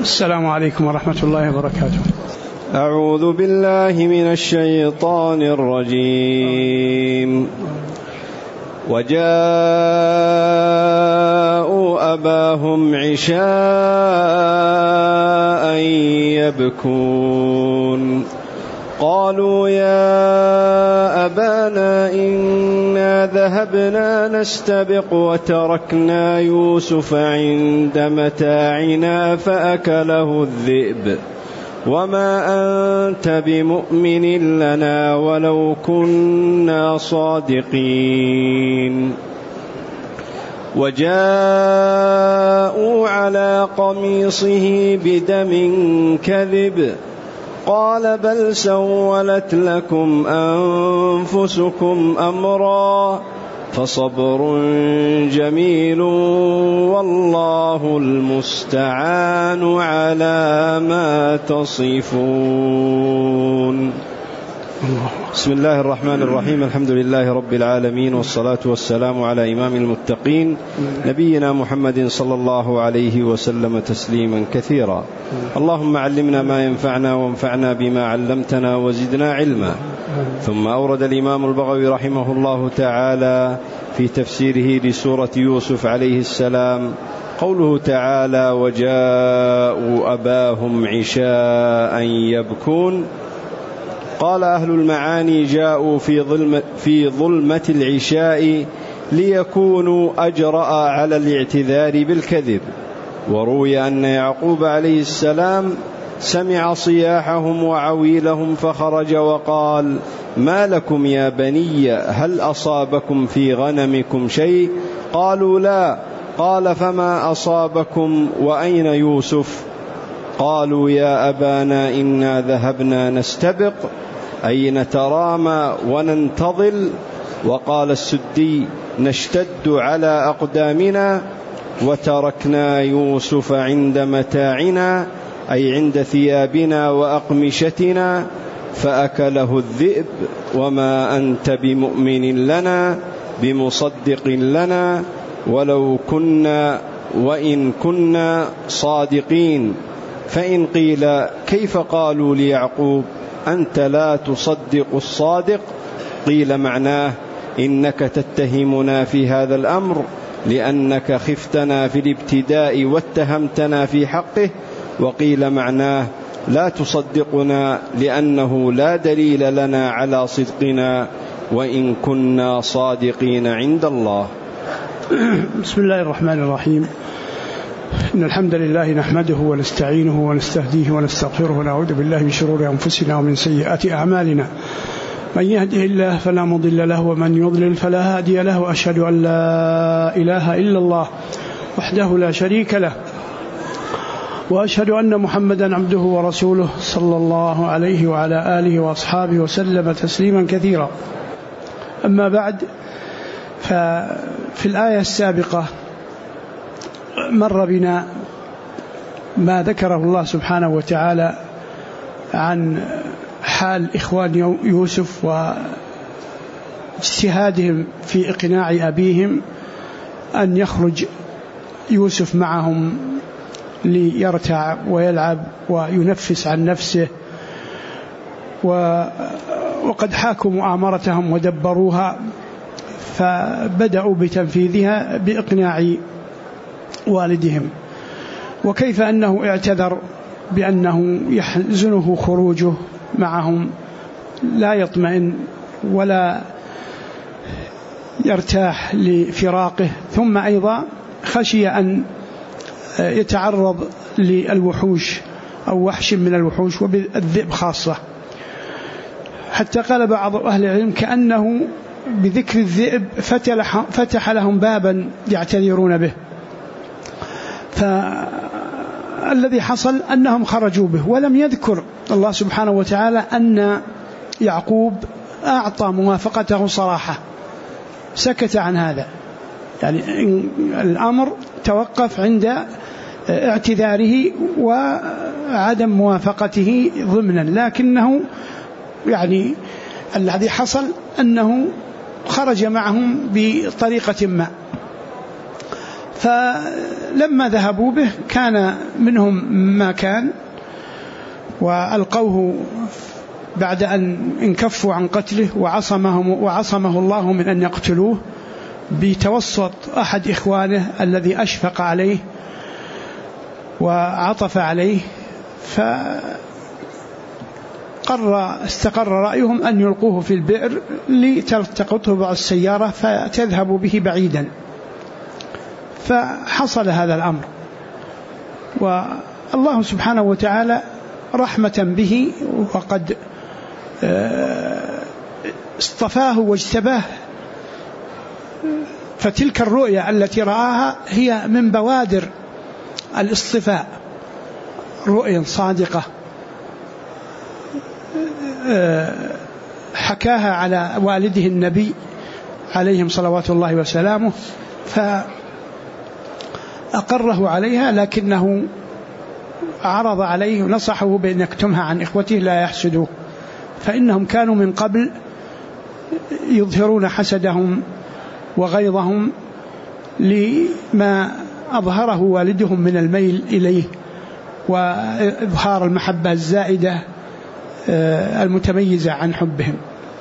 السلام عليكم ورحمة الله وبركاته. أعوذ بالله من الشيطان الرجيم. وجاءوا أباهم عشاء يبكون قالوا يا أبانا إنا ذهبنا نستبق وتركنا يوسف عند متاعنا فأكله الذئب وما أنت بمؤمن لنا ولو كنا صادقين. وجاءوا على قميصه بدم كذب قال بل سولت لكم أنفسكم أمرا فصبر جميل والله المستعان على ما تصفون. بسم الله الرحمن الرحيم. الحمد لله رب العالمين والصلاة والسلام على إمام المتقين نبينا محمد صلى الله عليه وسلم تسليما كثيرا. اللهم علمنا ما ينفعنا وانفعنا بما علمتنا وزدنا علما. ثم أورد الإمام البغوي رحمه الله تعالى في تفسيره لسورة يوسف عليه السلام قوله تعالى وجاءوا أباهم عشاء يبكون. قال أهل المعاني جاءوا في ظلمة العشاء ليكونوا أجرأ على الاعتذار بالكذب. وروي أن يعقوب عليه السلام سمع صياحهم وعويلهم فخرج وقال ما لكم يا بني هل أصابكم في غنمكم شيء؟ قالوا لا. قال فما أصابكم وأين يوسف؟ قالوا يا أبانا إنا ذهبنا نستبق أي نترامى وننتظل. وقال السدي نشتد على أقدامنا. وتركنا يوسف عند متاعنا أي عند ثيابنا وأقمشتنا فأكله الذئب وما أنت بمؤمن لنا بمصدق لنا ولو كنا وإن كنا صادقين. فإن قيل كيف قالوا ليعقوب أنت لا تصدق الصادق؟ قيل معناه إنك تتهمنا في هذا الأمر لأنك خفتنا في الابتداء واتهمتنا في حقه. وقيل معناه لا تصدقنا لأنه لا دليل لنا على صدقنا وإن كنا صادقين عند الله. بسم الله الرحمن الرحيم. إن الحمد لله نحمده ونستعينه ونستهديه ونستغفره ونعوذ بالله من شرور أنفسنا ومن سيئات أعمالنا. من يهده الله فلا مضل له ومن يضلل فلا هادي له. وأشهد أن لا إله إلا الله وحده لا شريك له وأشهد أن محمدا عبده ورسوله صلى الله عليه وعلى آله وأصحابه وسلم تسليما كثيرا. أما بعد، ففي الآية السابقة مر بنا ما ذكره الله سبحانه وتعالى عن حال إخوان يوسف واجتهادهم في إقناع أبيهم أن يخرج يوسف معهم ليرتع ويلعب وينفس عن نفسه. وقد حاكوا مؤامرتهم ودبروها، فبدأوا بتنفيذها بإقناع والدهم. وكيف أنه اعتذر بأنه يحزنه خروجه معهم، لا يطمئن ولا يرتاح لفراقه، ثم أيضا خشي أن يتعرض للوحوش أو وحش من الوحوش وبالذئب خاصة، حتى قال بعض أهل العلم كأنه بذكر الذئب فتح لهم بابا يعتذرون به. فالذي حصل أنهم خرجوا به، ولم يذكر الله سبحانه وتعالى أن يعقوب أعطى موافقته صراحة، سكت عن هذا، يعني الأمر توقف عند اعتذاره وعدم موافقته ضمنا، لكنه يعني الذي حصل أنه خرج معهم بطريقة ما. فلما ذهبوا به كان منهم ما كان وألقوه بعد أن انكفوا عن قتله وعصمه الله من أن يقتلوه بتوسط أحد إخوانه الذي أشفق عليه وعطف عليه، استقر رأيهم أن يلقوه في البئر لتلتقطه بعض السيارة فتذهب به بعيدا. فحصل هذا الأمر، والله سبحانه وتعالى رحمة به وقد اصطفاه واجتباه، فتلك الرؤيا التي رآها هي من بوادر الاصطفاء، رؤيا صادقة حكاها على والده النبي عليهم صلوات الله وسلامه فأقره عليها، لكنه عرض عليه ونصحه بأن يكتمها عن إخوته لا يحسدوه، فإنهم كانوا من قبل يظهرون حسدهم وغيظهم لما أظهره والدهم من الميل إليه وإظهار المحبة الزائدة المتميزة عن حبهم.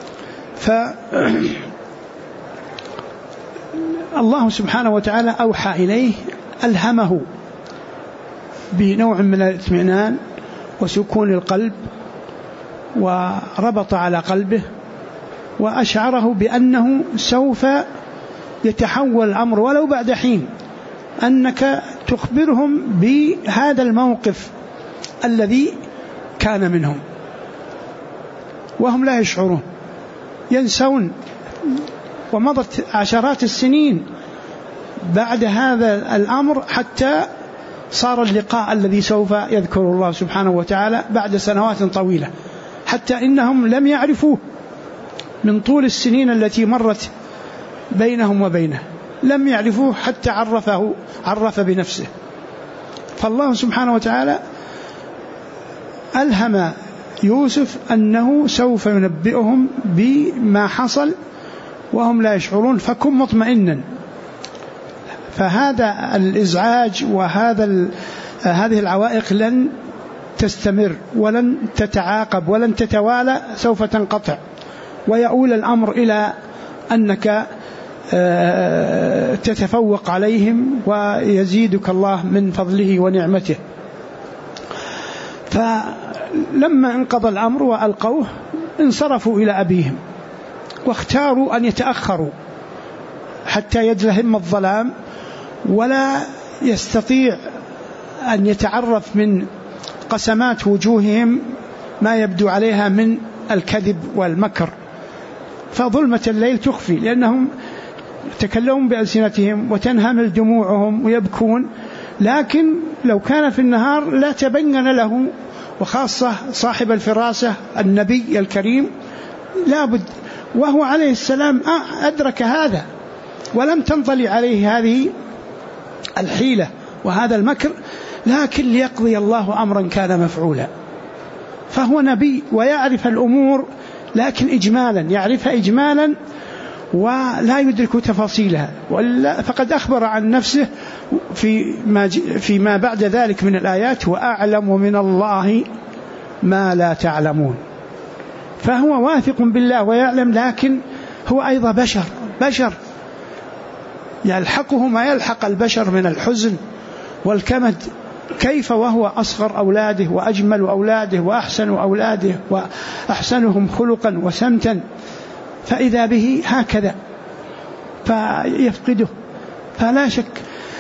فالله سبحانه وتعالى أوحى إليه، ألهمه بنوع من الاطمئنان وسكون القلب، وربط على قلبه وأشعره بأنه سوف يتحول الأمر ولو بعد حين، أنك تخبرهم بهذا الموقف الذي كان منهم وهم لا يشعرون، ينسون، ومضت عشرات السنين بعد هذا الأمر حتى صار اللقاء الذي سوف يذكر الله سبحانه وتعالى بعد سنوات طويلة، حتى إنهم لم يعرفوه من طول السنين التي مرت بينهم وبينه، لم يعرفوه حتى عرف بنفسه. فالله سبحانه وتعالى ألهم يوسف أنه سوف ينبئهم بما حصل وهم لا يشعرون، فكن مطمئنا. فهذا الإزعاج هذه العوائق لن تستمر ولن تتعاقب ولن تتوالى، سوف تنقطع ويؤول الأمر إلى أنك تتفوق عليهم ويزيدك الله من فضله ونعمته. فلما انقضى الأمر وألقوه انصرفوا إلى أبيهم، واختاروا أن يتأخروا حتى يدلهم الظلام ولا يستطيع أن يتعرف من قسمات وجوههم ما يبدو عليها من الكذب والمكر، فظلمة الليل تخفي، لأنهم تكلمون بألسنتهم وتنهمل دموعهم ويبكون، لكن لو كان في النهار لا تبين له، وخاصة صاحب الفراسة النبي الكريم لابد، وهو عليه السلام أدرك هذا ولم تنطلي عليه هذه الحيلة وهذا المكر، لكن ليقضي الله أمرا كان مفعولا. فهو نبي ويعرف الأمور، لكن إجمالا يعرفها إجمالا ولا يدرك تفاصيلها، فقد أخبر عن نفسه فيما بعد ذلك من الآيات: وأعلم من الله ما لا تعلمون. فهو واثق بالله ويعلم، لكن هو أيضا بشر يلحقه ما يلحق البشر من الحزن والكمد، كيف وهو أصغر أولاده وأجمل أولاده وأحسن أولاده وأحسنهم خلقا وسمتا، فإذا به هكذا فيفقده. فلا شك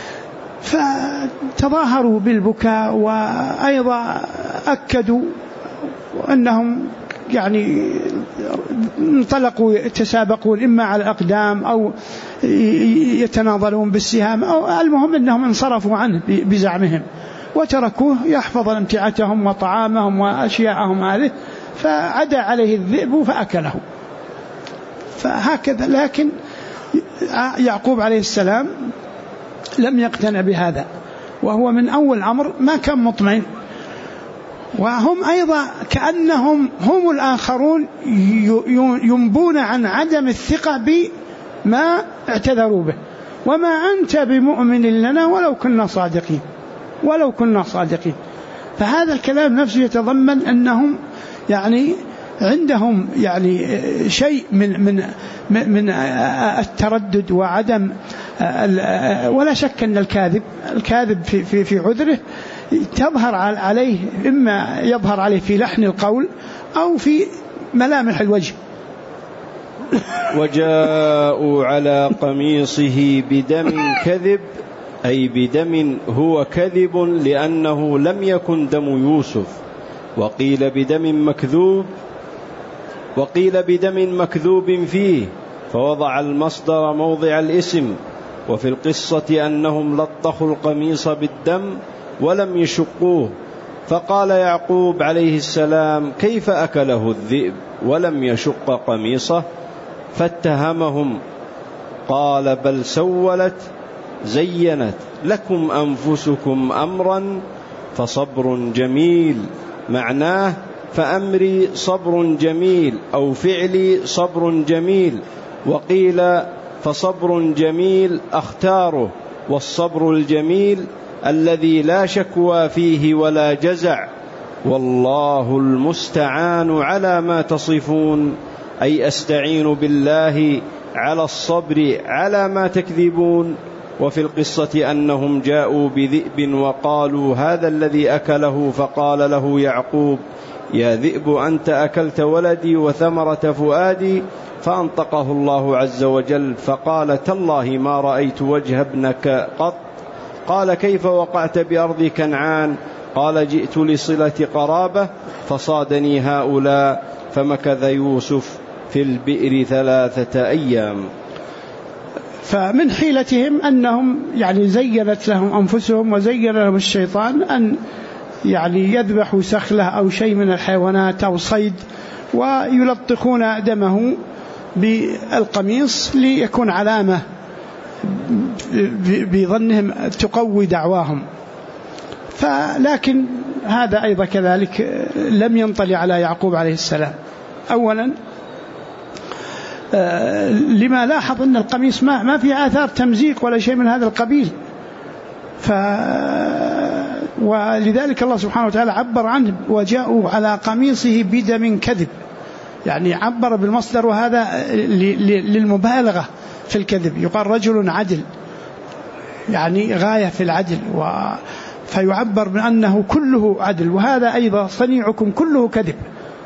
فتظاهروا بالبكاء، وأيضا أكدوا أنهم يعني انطلقوا يتسابقون إما على الأقدام أو يتناضلون بالسهام، أو المهم أنهم انصرفوا عنه بزعمهم وتركوه يحفظ امتعتهم وطعامهم وأشياءهم هذه، فعدى عليه الذئب فأكله. فهكذا، لكن يعقوب عليه السلام لم يقتنع بهذا، وهو من أول أمر ما كان مطمئن، وهم أيضا كأنهم هم الآخرون ينبون عن عدم الثقة بما اعتذروا به، وما أنت بمؤمن لنا ولو كنا صادقين. فهذا الكلام نفسه يتضمن أنهم يعني عندهم يعني شيء من التردد وعدم، ولا شك أن الكاذب في عذره تظهر عليه، إما يظهر عليه في لحن القول أو في ملامح الوجه. وجاءوا على قميصه بدم كذب، أي بدم هو كذب لأنه لم يكن دم يوسف. وقيل بدم مكذوب فيه، فوضع المصدر موضع الاسم. وفي القصة أنهم لطخوا القميص بالدم ولم يشقوه، فقال يعقوب عليه السلام: كيف أكله الذئب ولم يشق قميصه؟ فاتهمهم، قال: بل سولت زينت لكم أنفسكم أمرا فصبر جميل. معناه: فأمري صبر جميل، أو فعلي صبر جميل. وقيل: فصبر جميل أختاره، والصبر الجميل الذي لا شكوى فيه ولا جزع. والله المستعان على ما تصفون، أي أستعين بالله على الصبر على ما تكذبون. وفي القصة أنهم جاءوا بذئب وقالوا: هذا الذي أكله. فقال له يعقوب: يا ذئب أنت أكلت ولدي وثمرة فؤادي. فأنطقه الله عز وجل فقال: تالله ما رأيت وجه ابنك قط. قال: كيف وقعت بأرض كنعان؟ قال: جئت لصلة قرابة فصادني هؤلاء. فمكث يوسف في البئر 3 أيام. فمن حيلتهم أنهم يعني زينت لهم أنفسهم وزين لهم الشيطان أن يعني يذبحوا سخلة أو شيء من الحيوانات أو صيد، ويلطخون دمه بالقميص ليكون علامة بظنهم تقوي دعواهم. لكن هذا أيضا كذلك لم ينطلي على يعقوب عليه السلام. أولا لما لاحظ أن القميص ما فيه آثار تمزيق ولا شيء من هذا القبيل، ولذلك الله سبحانه وتعالى عبر عنه: وجاءوا على قميصه بدم كذب، يعني عبر بالمصدر، وهذا للمبالغة في الكذب. يقال رجل عدل، يعني غاية في العدل، فيعبر بأنه كله عدل، وهذا أيضا صنيعكم كله كذب.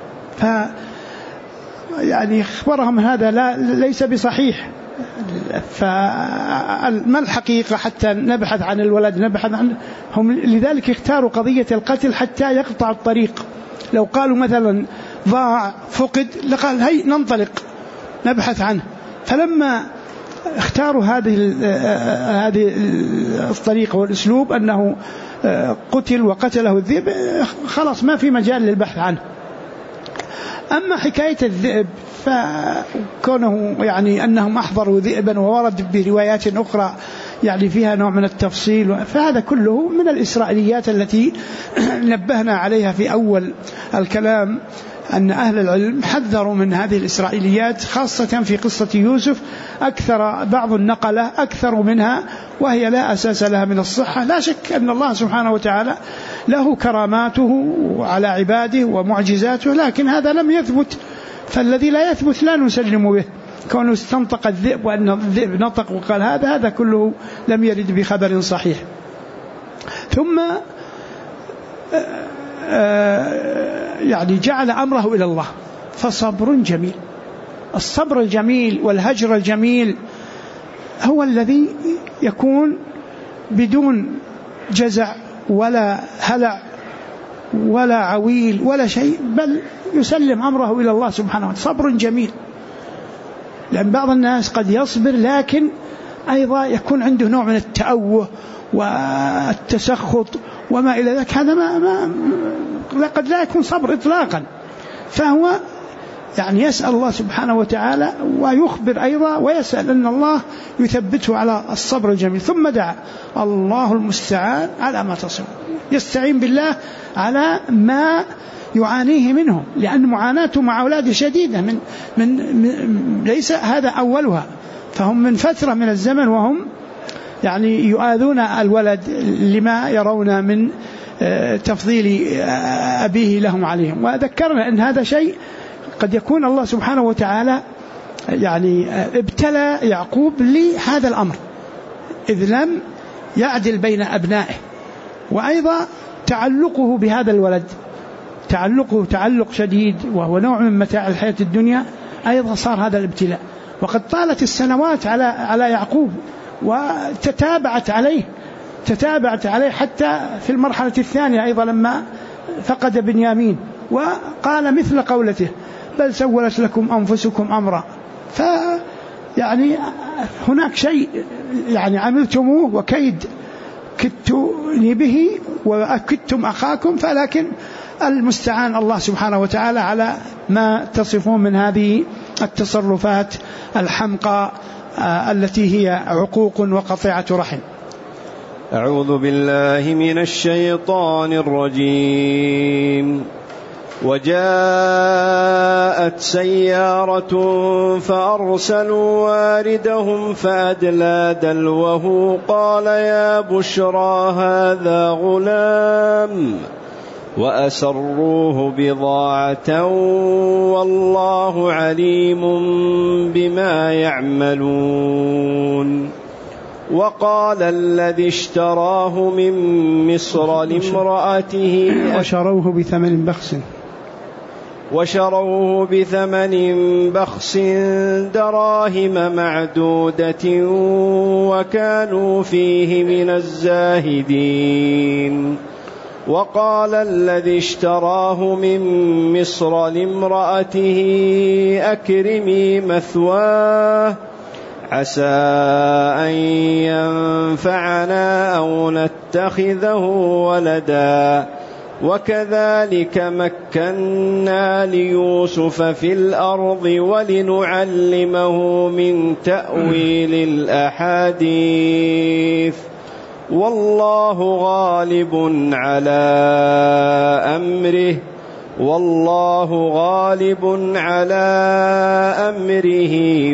يعني اخبرهم هذا ليس بصحيح. فما الحقيقة حتى نبحث عن الولد، نبحث عنهم. لذلك اختاروا قضية القتل حتى يقطع الطريق. لو قالوا مثلا ضاع فقد لقال: هي ننطلق نبحث عنه. فلما اختاروا هذه الطريقة والأسلوب أنه قتل وقتله الذئب، خلاص ما في مجال للبحث عنه. أما حكاية الذئب فكونه يعني أنهم أحضروا ذئبا، وورد بروايات أخرى يعني فيها نوع من التفصيل، فهذا كله من الإسرائيليات التي نبهنا عليها في أول الكلام، أن أهل العلم حذروا من هذه الإسرائيليات، خاصة في قصة يوسف. بعض النقلة أكثر منها وهي لا أساس لها من الصحة. لا شك أن الله سبحانه وتعالى له كراماته على عباده ومعجزاته، لكن هذا لم يثبت، فالذي لا يثبت لا نسلم به. كونه استنطق الذئب وأن الذئب نطق وقال هذا كله لم يرد بخبر صحيح. ثم يعني جعل أمره إلى الله، فصبر جميل. الصبر الجميل والهجر الجميل هو الذي يكون بدون جزع ولا هلع ولا عويل ولا شيء، بل يسلم أمره إلى الله سبحانه وتعالى. صبر جميل، لأن بعض الناس قد يصبر لكن أيضا يكون عنده نوع من التأوه والتسخط وما إلى ذلك، هذا قد لا يكون صبر إطلاقا. فهو يعني يسأل الله سبحانه وتعالى ويخبر أيضا ويسأل أن الله يثبته على الصبر الجميل. ثم دعا: الله المستعان على ما تصفون. يستعين بالله على ما يعانيه منهم، لأن معاناته مع أولاده شديدة من ليس هذا أولها، فهم من فترة من الزمن وهم يعني يؤاذون الولد لما يرون من تفضيل أبيه لهم عليهم. وذكرنا أن هذا شيء قد يكون الله سبحانه وتعالى يعني ابتلى يعقوب لهذا الأمر إذ لم يعدل بين أبنائه، وأيضا تعلقه بهذا الولد تعلق شديد وهو نوع من متاع الحياة الدنيا، أيضا صار هذا الابتلاء. وقد طالت السنوات على يعقوب وتتابعت عليه حتى في المرحلة الثانية أيضا لما فقد بنيامين، وقال مثل قولته بل سولت لكم أنفسكم أمرا. فيعني هناك شيء يعني عملتموه وكيد كدتني به وأكدتم أخاكم، فلكن المستعان الله سبحانه وتعالى على ما تصفون من هذه التصرفات الحمقى التي هي عقوق وقطيعة رحم. أعوذ بالله من الشيطان الرجيم. وجاءت سيارة فأرسلوا واردهم فأدلى دلوه قال يا بشرى هذا غلام وأسروه بضاعة والله عليم بما يعملون. وقال الذي اشتراه من مصر لامرأته وشروه بثمن بخس دراهم معدودة وكانوا فيه من الزاهدين. وقال الذي اشتراه من مصر لامرأته أكرمي مثواه عسى أن ينفعنا أو نتخذه ولدا وكذلك مكنا ليوسف في الأرض ولنعلمه من تأويل الأحاديث والله غالب على أمره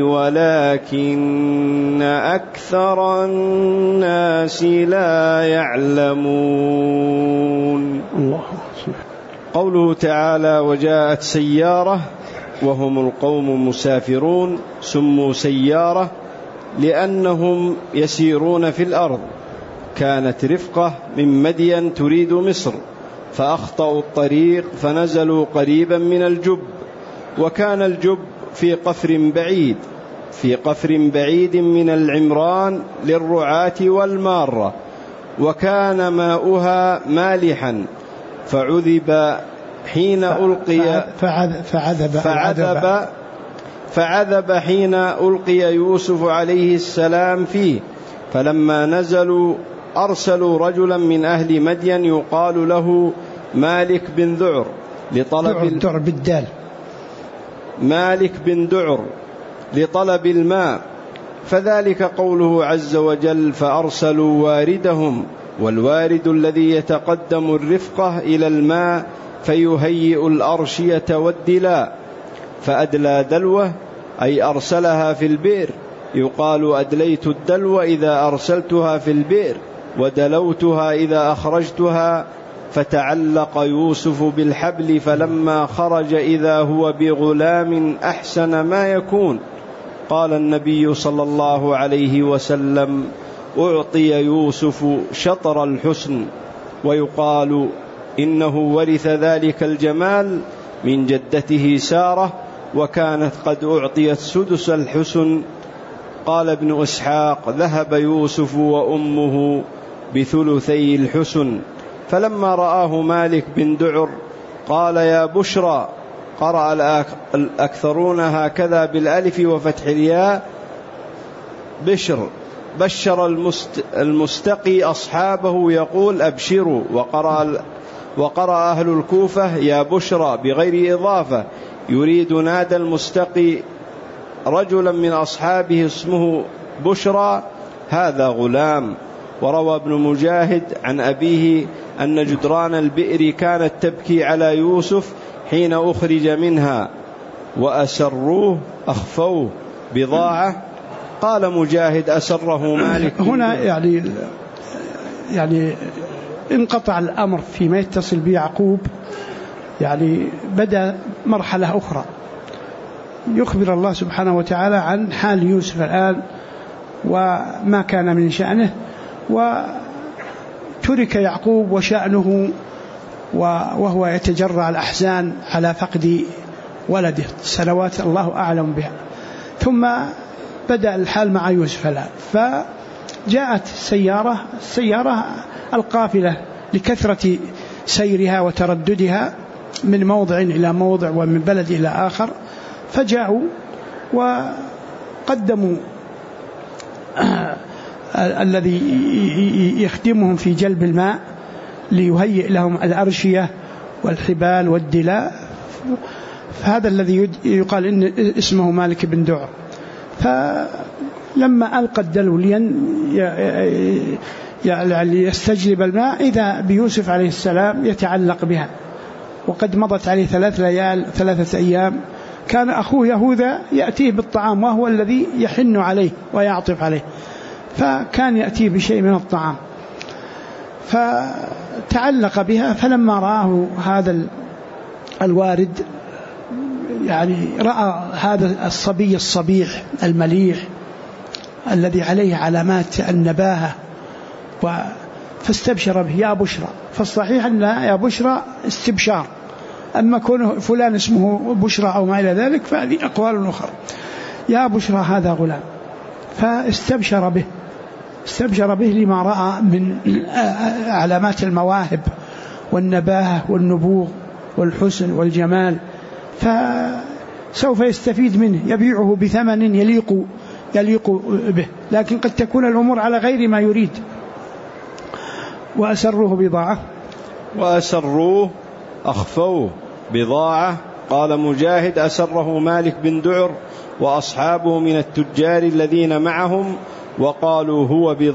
ولكن أكثر الناس لا يعلمون. قوله تعالى وجاءت سيارة وهم القوم مسافرون سموا سيارة لأنهم يسيرون في الأرض. كانت رفقة من مدين تريد مصر فأخطأوا الطريق فنزلوا قريبا من الجب، وكان الجب في قفر بعيد من العمران للرعاة والمارة، وكان ماؤها مالحا فعذب حين ألقي فعذب حين ألقي يوسف عليه السلام فيه. فلما نزلوا أرسلوا رجلا من أهل مدين يقال له مالك بن ذعر لطلب الماء، فذلك قوله عز وجل فأرسلوا واردهم، والوارد الذي يتقدم الرفقة إلى الماء فيهيئ الأرشية والدلاء. فأدلى دلوه أي أرسلها في البئر، يقال أدليت الدلو إذا أرسلتها في البئر ودلوتها إذا أخرجتها. فتعلق يوسف بالحبل فلما خرج إذا هو بغلام أحسن ما يكون. قال النبي صلى الله عليه وسلم أعطي يوسف شطر الحسن، ويقال إنه ورث ذلك الجمال من جدته سارة وكانت قد أعطيت سدس الحسن. قال ابن إسحاق ذهب يوسف وأمه بثلثي الحسن. فلما رآه مالك بن ذعر قال يا بشرى، قرأ الأكثرون هكذا بالألف وفتح الياء بشر المستقي أصحابه يقول أبشروا، وقرأ أهل الكوفة يا بشرى بغير إضافة، يريد نادى المستقي رجلا من أصحابه اسمه بشرى هذا غلام. وروى ابن مجاهد عن أبيه أن جدران البئر كانت تبكي على يوسف حين أخرج منها، وأسروه أخفوه بضاعة. قال مجاهد أسره مالك. هنا يعني انقطع الأمر فيما يتصل بيعقوب، يعني بدأ مرحلة أخرى يخبر الله سبحانه وتعالى عن حال يوسف الآن وما كان من شأنه، وترك يعقوب وشأنه وهو يتجرع الأحزان على فقد ولده سنوات الله أعلم بها. ثم بدأ الحال مع يوسف الآن، فجاءت السيارة القافلة لكثرة سيرها وترددها من موضع إلى موضع ومن بلد إلى آخر، فجاءوا وقدموا الذي يخدمهم في جلب الماء ليهيئ لهم الأرشية والحبال والدلاء، فهذا الذي يقال إن اسمه مالك بن دعر. فلما ألقى الدلو يستجلب الماء إذا بيوسف عليه السلام يتعلق بها، وقد مضت عليه 3 أيام. كان أخوه يهوذا يأتيه بالطعام وهو الذي يحن عليه ويعطف عليه، فكان يأتيه بشيء من الطعام فتعلق بها. فلما رآه هذا الوارد، يعني رأى هذا الصبي الصبيح المليح الذي عليه علامات النباهة فاستبشر به يا بشرى. فالصحيح أن يا بشرى استبشار، أما كونه فلان اسمه بشرى أو ما إلى ذلك فهذه أقوال أخرى. يا بشرى هذا غلام، فاستبشر به لما رأى من علامات المواهب والنباهة والنبوغ والحسن والجمال، فسوف يستفيد منه، يبيعه بثمن يليق به، لكن قد تكون الأمور على غير ما يريد. وأسروه أخفوه بضاعة. قال مجاهد أسره مالك بن دعر وأصحابه من التجار الذين معهم، وقالوا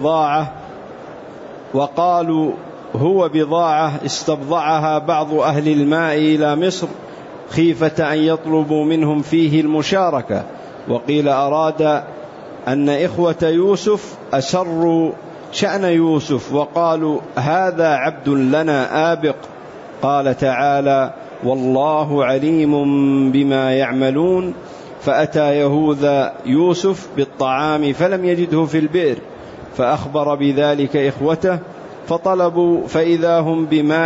هو بضاعة استبضعها بعض أهل الماء إلى مصر خيفة أن يطلبوا منهم فيه المشاركة. وقيل أراد أن إخوة يوسف أسروا شأن يوسف وقالوا هذا عبد لنا آبق. قال تعالى والله عليم بما يعملون. فأتى يهوذا يوسف بالطعام فلم يجده في البئر، فأخبر بذلك إخوته فطلبوا فإذا هم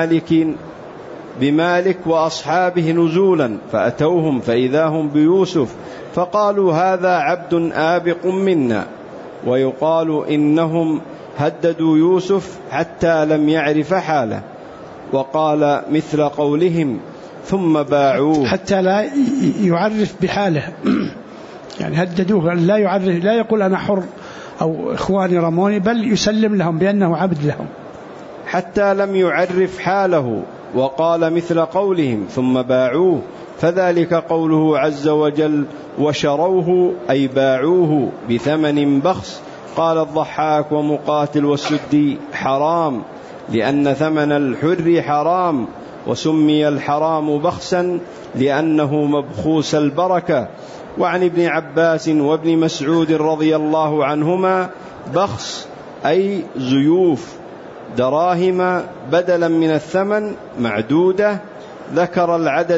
بمالك وأصحابه نزولا، فأتوهم فإذا هم بيوسف فقالوا هذا عبد آبق منا. ويقال إنهم هددوا يوسف حتى لم يعرف حاله، وقال مثل قولهم ثم باعوه حتى لا يعرف بحاله. يعني هددوه لا يعرف، لا يقول أنا حر أو إخواني رموني، بل يسلم لهم بأنه عبد لهم حتى لم يعرف حاله. وقال مثل قولهم ثم باعوه، فذلك قوله عز وجل وشروه أي باعوه بثمن بخس. قال الضحاك ومقاتل والسدي حرام لأن ثمن الحر حرام، وسمي الحرام بخسا لأنه مبخوس البركة. وعن ابن عباس وابن مسعود رضي الله عنهما بخس أي زيوف دراهم بدلا من الثمن معدودة. ذكر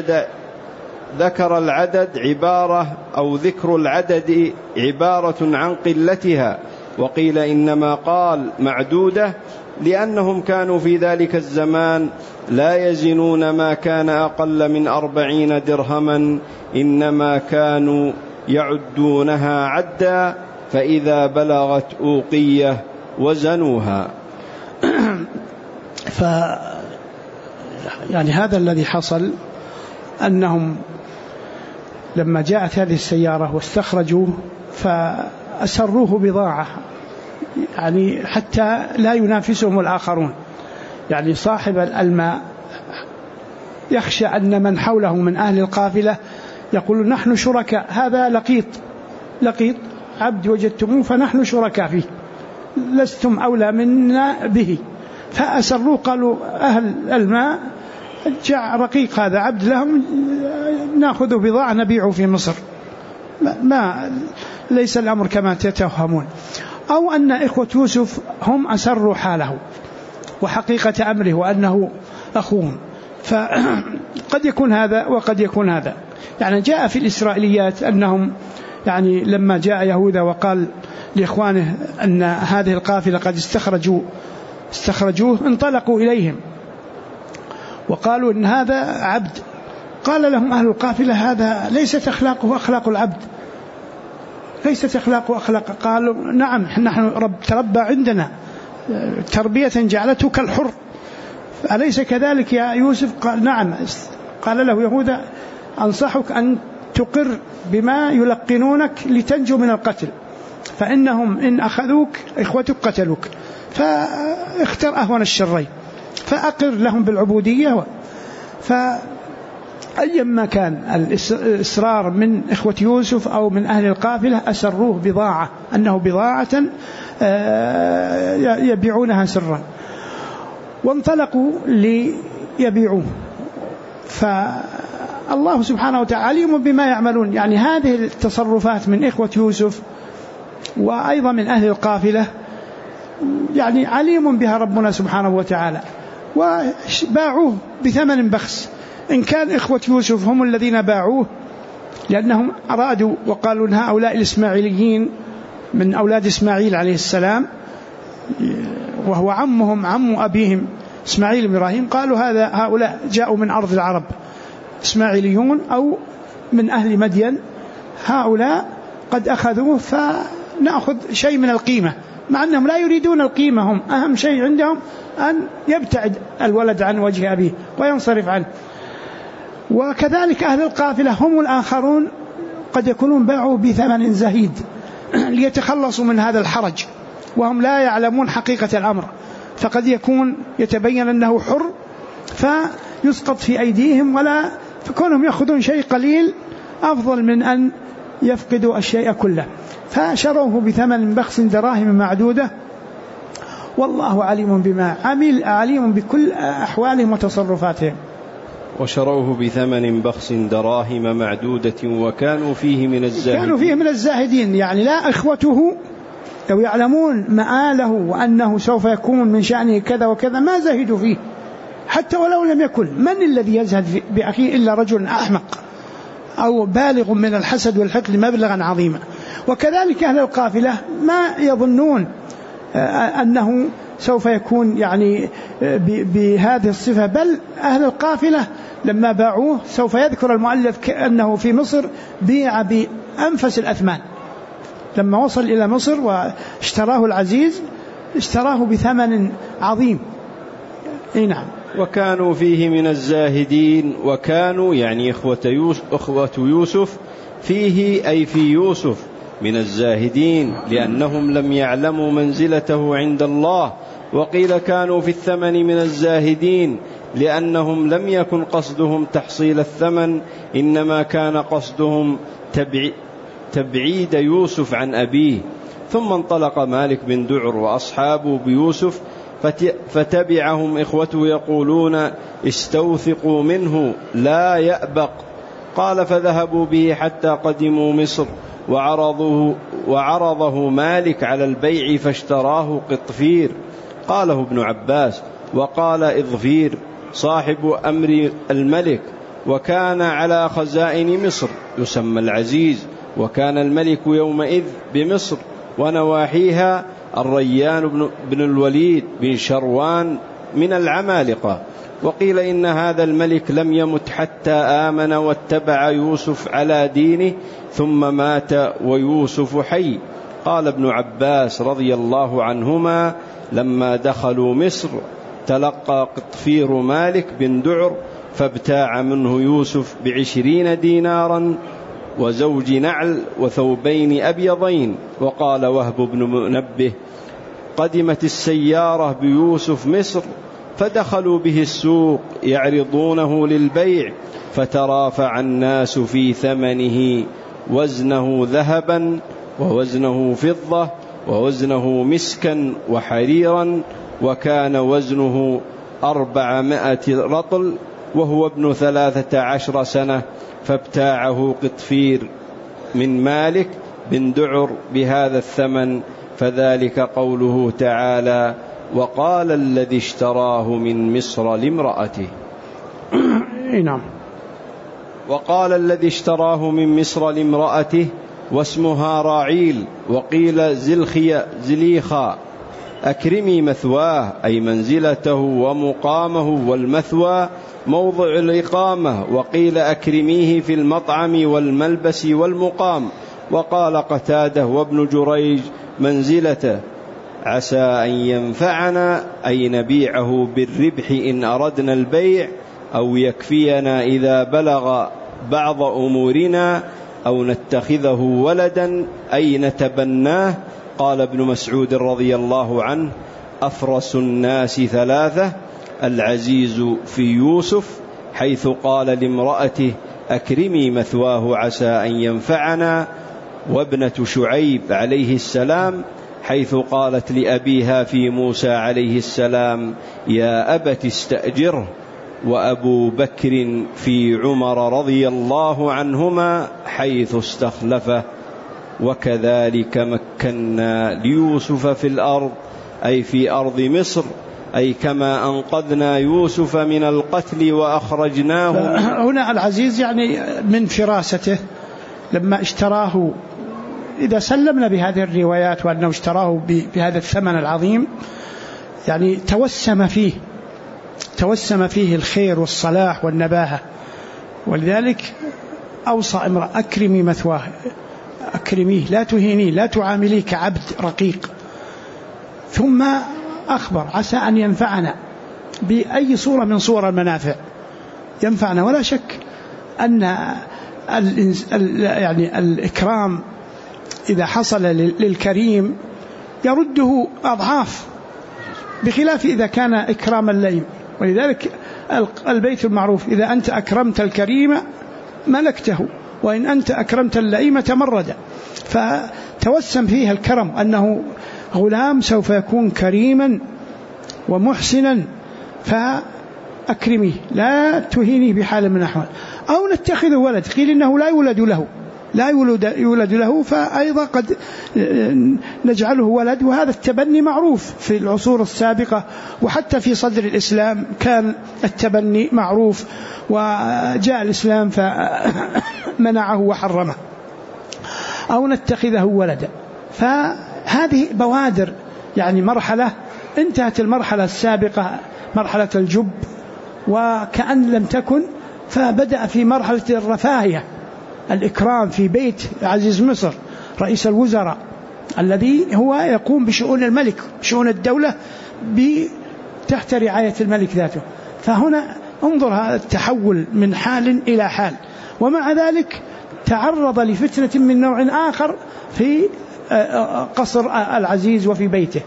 العدد عبارة أو ذكر العدد عبارة عن قلتها. وقيل إنما قال معدودة لأنهم كانوا في ذلك الزمان لا يزنون ما كان أقل من 40 درهما، إنما كانوا يعدونها عدا، فإذا بلغت أوقية وزنوها. يعني هذا الذي حصل أنهم لما جاءت هذه السيارة واستخرجوه فأسروه بضاعة، يعني حتى لا ينافسهم الآخرون. يعني صاحب الماء يخشى أن من حوله من أهل القافلة يقول نحن شركاء، هذا لقيط عبد وجدتموه فنحن شركاء فيه، لستم أولى منا به. فأسروه، قالوا أهل الماء جاء رقيق هذا عبد لهم، نأخذ بضاعة نبيعه في مصر. ما ليس الأمر كما تتوهمون، أو أن إخوة يوسف هم أسروا حاله وحقيقة أمره وأنه أخوهم، فقد يكون هذا وقد يكون هذا. يعني جاء في الإسرائيليات أنهم يعني لما جاء يهوذا وقال لإخوانه أن هذه القافلة قد استخرجوه انطلقوا إليهم وقالوا إن هذا عبد. قال لهم أهل القافلة هذا ليست أخلاقه أخلاق العبد، ليست أخلاقه أخلاق. قالوا نعم نحن تربى عندنا تربية جعلته كالحر، أليس كذلك يا يوسف؟ قال نعم. قال له يهوذا أنصحك أن تقر بما يلقنونك لتنجو من القتل، فإنهم إن أخذوك إخوتك قتلوك، فاختر أهون الشرين، فأقر لهم بالعبودية. فأيما كان الإصرار من إخوة يوسف أو من أهل القافلة أسروه بضاعة، أنه بضاعة يبيعونها سرا، وانطلقوا ليبيعوه. فالله سبحانه وتعالى عليم بما يعملون. يعني هذه التصرفات من إخوة يوسف وأيضا من أهل القافلة يعني عليم بها ربنا سبحانه وتعالى، وباعوه بثمن بخس. إن كان إخوة يوسف هم الذين باعوه لأنهم أرادوا وقالوا إن هؤلاء الإسماعيليين من أولاد إسماعيل عليه السلام وهو عمهم عم أبيهم إسماعيل بن إبراهيم، قالوا هؤلاء جاءوا من أرض العرب إسماعيليون أو من أهل مدين، هؤلاء قد أخذوه فنأخذ شيء من القيمة، مع أنهم لا يريدون القيمة، هم أهم شيء عندهم أن يبتعد الولد عن وجه أبيه وينصرف عنه. وكذلك أهل القافلة هم الآخرون قد يكونون باعوا بثمن زهيد ليتخلصوا من هذا الحرج، وهم لا يعلمون حقيقة الأمر، فقد يكون يتبين أنه حر فيسقط في أيديهم، ولا فكونهم يأخذون شيء قليل أفضل من أن يفقدوا الشيء كله، فشروه بثمن بخس دراهم معدودة، والله عليم بما عمل، عليم بكل أحوالهم وتصرفاتهم. وشروه بثمن بخس دراهم معدودة وكانوا فيه من الزاهدين. يعني لا، إخوته لو يعلمون مآله وأنه سوف يكون من شأنه كذا وكذا ما زهدوا فيه، حتى ولو لم يكن. من الذي يزهد بأخيه إلا رجل أحمق أو بالغ من الحسد والحقد مبلغا عظيما. وكذلك أهل القافلة ما يظنون أنه سوف يكون يعني بهذه الصفة، بل أهل القافلة لما باعوه سوف يذكر المؤلف أنه في مصر بيع بأنفس الأثمان، لما وصل إلى مصر واشتراه العزيز اشتراه بثمن عظيم. نعم. وكانوا فيه من الزاهدين، وكانوا يعني أخوة يوسف فيه أي في يوسف من الزاهدين، لأنهم لم يعلموا منزلته عند الله. وقيل كانوا في الثمن من الزاهدين لأنهم لم يكن قصدهم تحصيل الثمن، إنما كان قصدهم تبعيد يوسف عن أبيه. ثم انطلق مالك بن دعر وأصحابه بيوسف فتبعهم إخوته يقولون استوثقوا منه لا يأبق. قال فذهبوا به حتى قدموا مصر وعرضه مالك على البيع فاشتراه قطفير، قاله ابن عباس، وقال إظفير صاحب أمر الملك، وكان على خزائن مصر يسمى العزيز. وكان الملك يومئذ بمصر ونواحيها الريان بن الوليد بن شروان من العمالقة. وقيل إن هذا الملك لم يمت حتى آمن واتبع يوسف على دينه ثم مات ويوسف حي. قال ابن عباس رضي الله عنهما لما دخلوا مصر تلقى قطفير مالك بن دعر فابتاع منه يوسف 20 دينارا وزوج نعل وثوبين أبيضين. وقال وهب بن منبه قدمت السيارة بيوسف مصر فدخلوا به السوق يعرضونه للبيع فترافع الناس في ثمنه، وزنه ذهبا ووزنه فضة ووزنه مسكا وحريرا، وكان وزنه 400 رطل وهو ابن 13 سنة. فابتاعه قطفير من مالك بن دعر بهذا الثمن، فذلك قوله تعالى: وقال الذي اشتراه من مصر لامرأته. نعم. وقال الذي اشتراه من مصر لامرأته واسمها راعيل وقيل زليخا أكرمي مثواه، أي منزلته ومقامه، والمثوى موضع الإقامة، وقيل أكرميه في المطعم والملبس والمقام. وقال قتادة وابن جريج منزلته، عسى أن ينفعنا أي نبيعه بالربح إن أردنا البيع، أو يكفينا إذا بلغ بعض أمورنا، أو نتخذه ولدا أي نتبناه. قال ابن مسعود رضي الله عنه: أفرس الناس ثلاثة: العزيز في يوسف حيث قال لامرأته أكرمي مثواه عسى أن ينفعنا، وابنة شعيب عليه السلام حيث قالت لأبيها في موسى عليه السلام يا أبت استأجره، وأبو بكر في عمر رضي الله عنهما حيث استخلفه. وكذلك مكنا ليوسف في الأرض أي في أرض مصر، أي كما أنقذنا يوسف من القتل وأخرجناه. هنا العزيز يعني من فراسته لما اشتراه، إذا سلمنا بهذه الروايات وأنه اشتراه بهذا الثمن العظيم، يعني توسم فيه الخير والصلاح والنباهة، ولذلك أوصى امرأة أكرمي مثواه، أكرميه، لا تهينيه، لا تعامليه كعبد رقيق. ثم أخبر عسى أن ينفعنا بأي صورة من صور المنافع، ينفعنا. ولا شك أن يعني الإكرام إذا حصل للكريم يرده أضعاف، بخلاف إذا كان إكرام اللئيم. ولذلك البيت المعروف: إذا أنت أكرمت الكريم ملكته، وإن أنت أكرمت اللئيم تمرد. فتوسم فيها الكرم أنه غلام سوف يكون كريما ومحسنا، فأكرميه لا تهيني بحال من الأحوال. أو نتخذ ولد، قيل إنه لا يولد له فأيضا قد نجعله ولد. وهذا التبني معروف في العصور السابقة، وحتى في صدر الإسلام كان التبني معروف، وجاء الإسلام فمنعه وحرمه. أو نتخذه ولدا. فهذه بوادر، يعني مرحلة انتهت المرحلة السابقة مرحلة الجب وكأن لم تكن، فبدأ في مرحلة الرفاهية، الإكرام في بيت عزيز مصر رئيس الوزراء الذي هو يقوم بشؤون الملك، شؤون الدولة تحت رعاية الملك ذاته. فهنا انظر هذا التحول من حال إلى حال. ومع ذلك تعرض لفتنة من نوع آخر في قصر العزيز وفي بيته.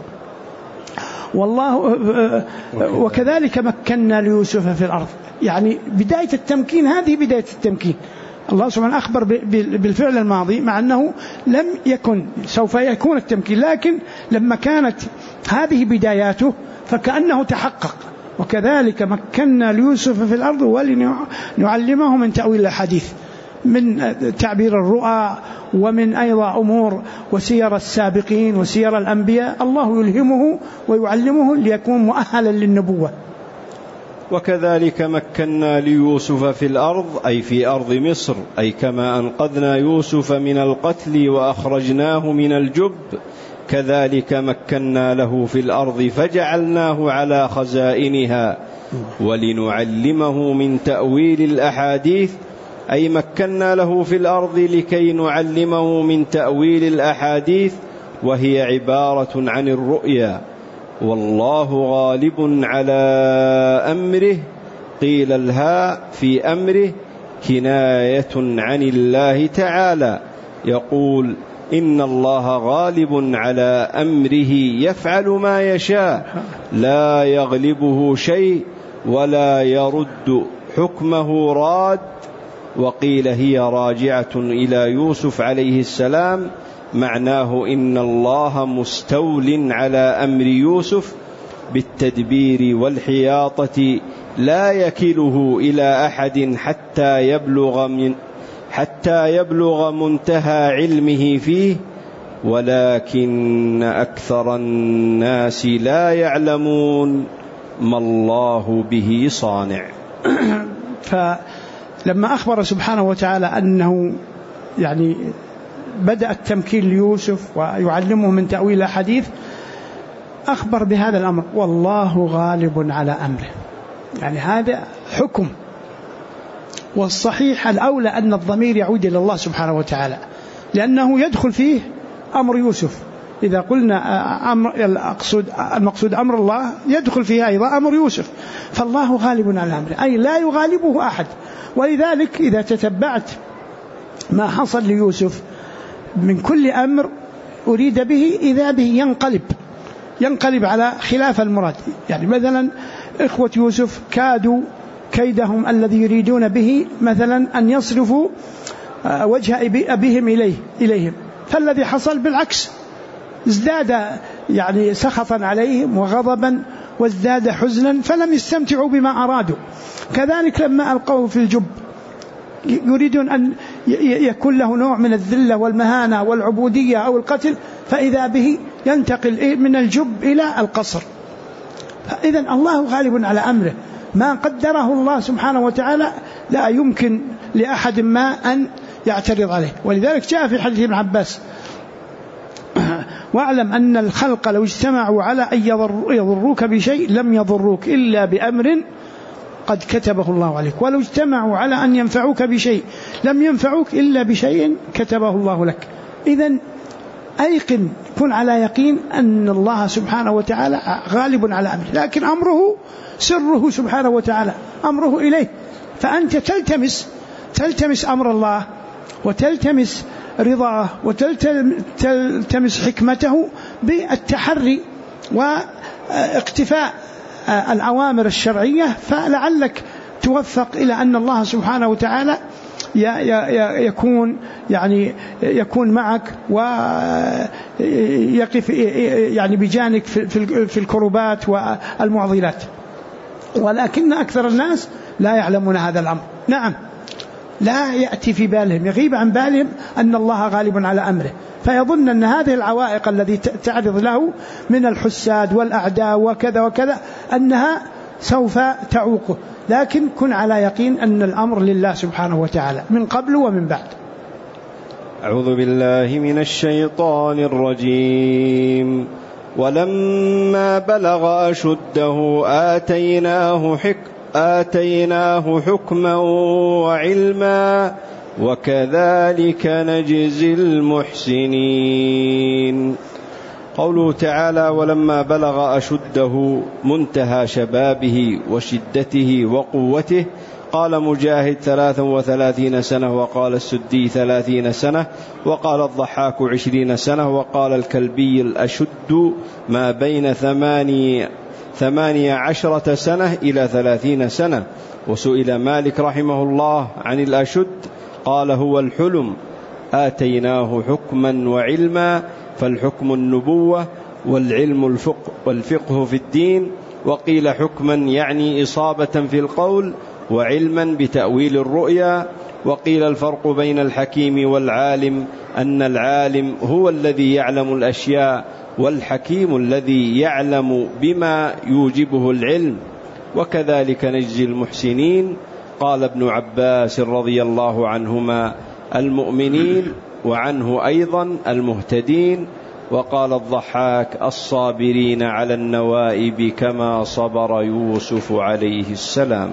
وكذلك مكنا ليوسف في الأرض، يعني بداية التمكين، هذه بداية التمكين. الله سبحانه أخبر بالفعل الماضي، مع أنه لم يكن سوف يكون التمكين، لكن لما كانت هذه بداياته فكأنه تحقق. وكذلك مكنا ليوسف في الأرض ولنعلمه من تأويل الحديث، من تعبير الرؤى، ومن أيضا أمور وسير السابقين وسير الأنبياء، الله يلهمه ويعلمه ليكون مؤهلا للنبوة. وكذلك مكنا ليوسف في الأرض أي في أرض مصر، أي كما أنقذنا يوسف من القتل وأخرجناه من الجب، كذلك مكنا له في الأرض فجعلناه على خزائنها ولنعلمه من تأويل الأحاديث، أي مكنا له في الأرض لكي نعلمه من تأويل الأحاديث، وهي عبارة عن الرؤيا. والله غالب على أمره، قيل الهاء في أمره كناية عن الله تعالى، يقول إن الله غالب على أمره يفعل ما يشاء لا يغلبه شيء ولا يرد حكمه راد. وقيل هي راجعة إلى يوسف عليه السلام، معناه إن الله مستول على أمر يوسف بالتدبير والحياطة، لا يكله إلى أحد حتى يبلغ منتهى علمه فيه، ولكن أكثر الناس لا يعلمون ما الله به صانع. فلما أخبر سبحانه وتعالى أنه يعني بدأ التمكين ليوسف ويعلمه من تأويل الحديث، أخبر بهذا الأمر: والله غالب على أمره. يعني هذا حكم، والصحيح الأولى أن الضمير يعود إلى الله سبحانه وتعالى، لأنه يدخل فيه أمر يوسف. إذا قلنا المقصود أمر الله يدخل فيه أيضا أمر يوسف، فالله غالب على أمره، أي لا يغالبه أحد. ولذلك إذا تتبعت ما حصل ليوسف من كل أمر أريد به إذا به ينقلب على خلاف المراد. يعني مثلا إخوة يوسف كادوا كيدهم الذي يريدون به مثلا أن يصرفوا وجه أبيهم إليهم، فالذي حصل بالعكس، ازداد يعني سخطا عليهم وغضبا، وازداد حزنا، فلم يستمتعوا بما أرادوا. كذلك لما ألقوه في الجب يريدون أن يكون له نوع من الذلة والمهانة والعبودية أو القتل، فإذا به ينتقل من الجب إلى القصر. فإذا الله غالب على أمره، ما قدره الله سبحانه وتعالى لا يمكن لأحد ما أن يعترض عليه. ولذلك جاء في حديث ابن عباس: واعلم أن الخلق لو اجتمعوا على أن يضروك بشيء لم يضروك إلا بأمر قد كتبه الله عليك، ولو اجتمعوا على أن ينفعوك بشيء لم ينفعوك إلا بشيء كتبه الله لك. إذن أيقن، كن على يقين أن الله سبحانه وتعالى غالب على أمره، لكن أمره سره سبحانه وتعالى، أمره إليه. فأنت تلتمس أمر الله وتلتمس رضاه وتلتمس حكمته بالتحري واقتفاء الأوامر الشرعية، فلعلك توفق إلى أن الله سبحانه وتعالى يكون معك ويقف يعني بجانبك في الكربات والمعضلات. ولكن أكثر الناس لا يعلمون هذا الأمر. نعم، لا يأتي في بالهم، يغيب عن بالهم أن الله غالب على أمره، فيظن أن هذه العوائق التي تعرض له من الحساد والأعداء وكذا وكذا أنها سوف تعوقه. لكن كن على يقين أن الأمر لله سبحانه وتعالى من قبل ومن بعد. أعوذ بالله من الشيطان الرجيم. ولما بلغ أشده آتيناه حكما وعلما وكذلك نجزي المحسنين. قوله تعالى: ولما بلغ أشده، منتهى شبابه وشدته وقوته. قال مجاهد 33 سنة، وقال السدي 30 سنة، وقال الضحاك 20 سنة، وقال الكلبي الأشد ما بين 18 سنة إلى 30 سنة. وسئل مالك رحمه الله عن الأشد قال: هو الحلم. آتيناه حكما وعلما، فالحكم النبوة، والعلم والفقه في الدين. وقيل حكما يعني إصابة في القول، وعلما بتأويل الرؤيا. وقيل الفرق بين الحكيم والعالم أن العالم هو الذي يعلم الأشياء، والحكيم الذي يعلم بما يوجبه العلم. وكذلك نجزي المحسنين. قال ابن عباس رضي الله عنهما: المؤمنين، وعنه أيضا المهتدين. وقال الضحاك: الصابرين على النوائب كما صبر يوسف عليه السلام.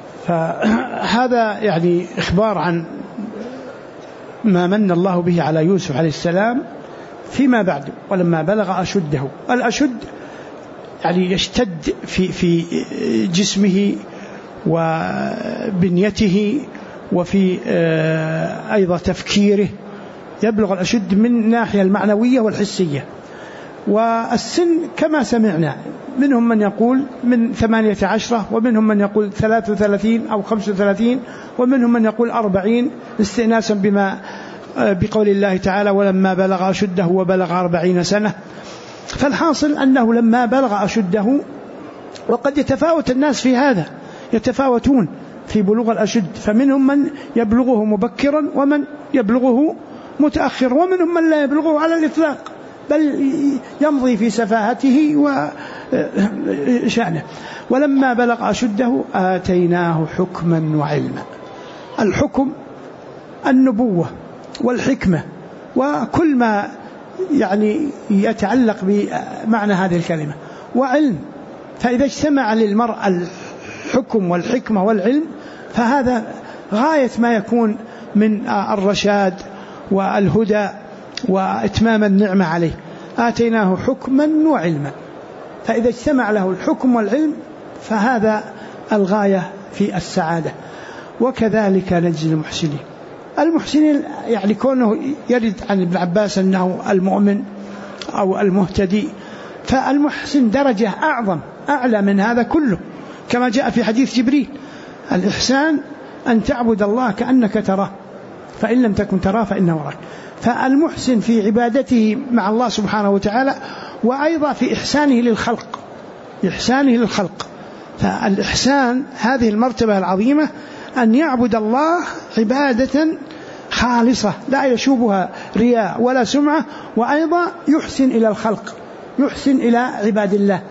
فهذا يعني إخبار عن ما من الله به على يوسف عليه السلام فيما بعد. ولما بلغ أشده، الأشد يعني يشتد في جسمه وبنيته وفي أيضا تفكيره، يبلغ الأشد من الناحية المعنوية والحسية. والسن كما سمعنا، منهم من يقول من 18، ومنهم من يقول 33 أو 35، ومنهم من يقول 40 استئناسا بقول الله تعالى: ولما بلغ أشده وبلغ 40 سنة. فالحاصل أنه لما بلغ أشده، وقد يتفاوت الناس في هذا، يتفاوتون في بلوغ الأشد، فمنهم من يبلغه مبكرا ومن يبلغه متأخر، ومنهم من لا يبلغه على الإطلاق بل يمضي في سفاهته وشأنه. ولما بلغ أشده آتيناه حكما وعلما. الحكم النبوة والحكمة وكل ما يعني يتعلق بمعنى هذه الكلمة، وعلم. فإذا اجتمع للمرء الحكم والحكمة والعلم فهذا غاية ما يكون من الرشاد والهدى وإتمام النعمة عليه. آتيناه حكما وعلما، فإذا اجتمع له الحكم والعلم فهذا الغاية في السعادة. وكذلك نجزي المحسنين. المحسنين يعني كونه يرد عن ابن عباس أنه المؤمن أو المهتدي، فالمحسن درجة أعظم أعلى من هذا كله، كما جاء في حديث جبريل: الإحسان أن تعبد الله كأنك تراه فإن لم تكن تراه فإنه يراك. فالمحسن في عبادته مع الله سبحانه وتعالى، وأيضا في إحسانه للخلق. فالإحسان هذه المرتبة العظيمة، أن يعبد الله عبادة خالصة لا يشوبها رياء ولا سمعة، وأيضا يحسن إلى الخلق، يحسن إلى عباد الله.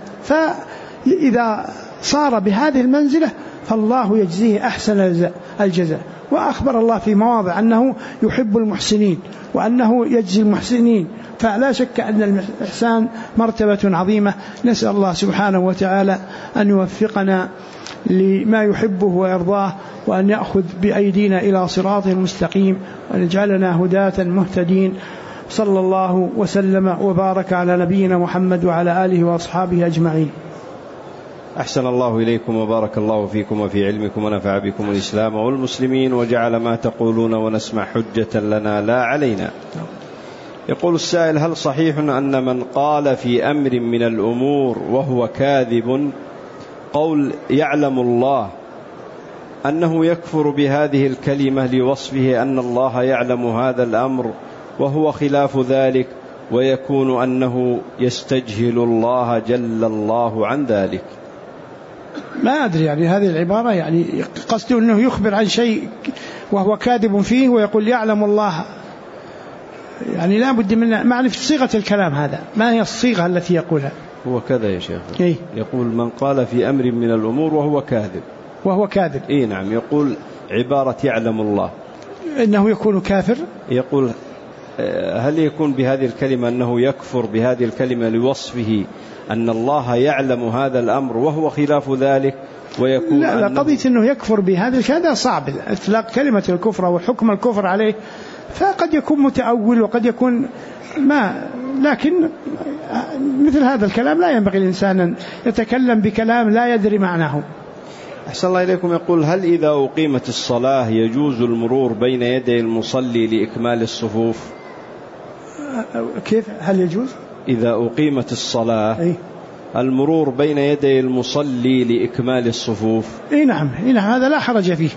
فإذا صار بهذه المنزلة فالله يجزيه أحسن الجزاء. وأخبر الله في مواضع أنه يحب المحسنين وأنه يجزي المحسنين، فلا شك أن الإحسان مرتبة عظيمة. نسأل الله سبحانه وتعالى أن يوفقنا لما يحبه ويرضاه، وأن يأخذ بأيدينا إلى صراطه المستقيم، وأن يجعلنا هداة مهتدين. صلى الله وسلم وبارك على نبينا محمد وعلى آله وأصحابه أجمعين. أحسن الله إليكم وبارك الله فيكم وفي علمكم ونفع بكم الإسلام والمسلمين، وجعل ما تقولون ونسمع حجة لنا لا علينا. يقول السائل: هل صحيح أن من قال في أمر من الأمور وهو كاذب قول يعلم الله أنه يكفر بهذه الكلمة لوصفه أن الله يعلم هذا الأمر وهو خلاف ذلك، ويكون أنه يستجهل الله جل الله عن ذلك؟ ما أدري، يعني هذه العبارة يعني قصده أنه يخبر عن شيء وهو كاذب فيه ويقول يعلم الله، يعني لا بد من معنى في صيغة الكلام. هذا ما هي الصيغة التي يقولها؟ هو كذا يا شيخ. يقول من قال في أمر من الأمور وهو كاذب. نعم، يقول عبارة يعلم الله إنه يكون كافر. يقول هل يكون بهذه الكلمة أنه يكفر بهذه الكلمة لوصفه أن الله يعلم هذا الأمر وهو خلاف ذلك، ويكون لا قضية أنه يكفر بهذا هذا صعب إطلاق كلمة الكفر وحكم الكفر عليه، فقد يكون متأول وقد يكون ما، لكن مثل هذا الكلام لا ينبغي الإنسان أن يتكلم بكلام لا يدري معناه. أحسن الله إليكم. يقول: هل إذا أقيمت الصلاة يجوز المرور بين يدي المصلي لإكمال الصفوف؟ كيف؟ هل يجوز إذا أقيمت الصلاة المرور بين يدي المصلي لإكمال الصفوف؟ نعم هذا لا حرج فيه.